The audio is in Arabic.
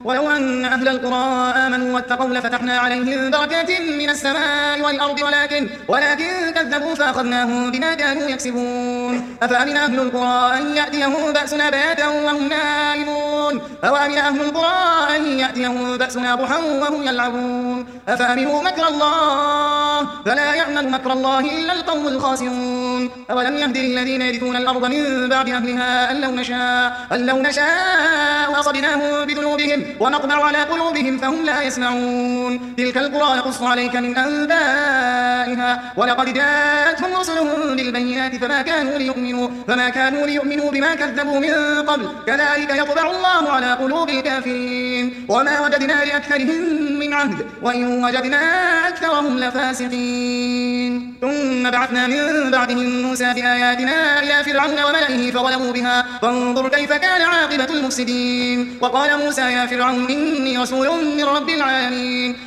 ولو أن أهل القرى آمنوا واتقوا لفتحنا عليهم بركات من السماء والأرض ولكن كذبوا فأخذناهم بما كانوا يكسبون. أفأمن أهل القرى أن يأتيهم بأسنا بياتا وهم نائمون أوأمن أهل القرى أن يأتيهم بأسنا ضحى وهم يلعبون. أفأمنوا مكر الله فلا يأمن مكر الله إلا القوم الخاسرون. أولم يهد للذين يرثون الأرض من بعد أهلها أن لو نشاء أصبناهم بذنوبهم ونطبع على قلوبهم فهم لا يسمعون. تلك القرى نقص عليك من أنبائها ولقد جاءتهم رسلهم بالبينات فما كانوا ليؤمنوا بما كذبوا من قبل كذلك يطبع الله على قلوب الكافرين. وما وجدنا لأكثرهم من عهد وإن وجدنا أكثرهم لفاسقين. ثم بعثنا من بعدهم موسى بآياتنا إلى فرعون وملئه فظلموا بها فانظر كيف كان عاقبة المفسدين. وقال موسى يا فرعون إني رسول من رب العالمين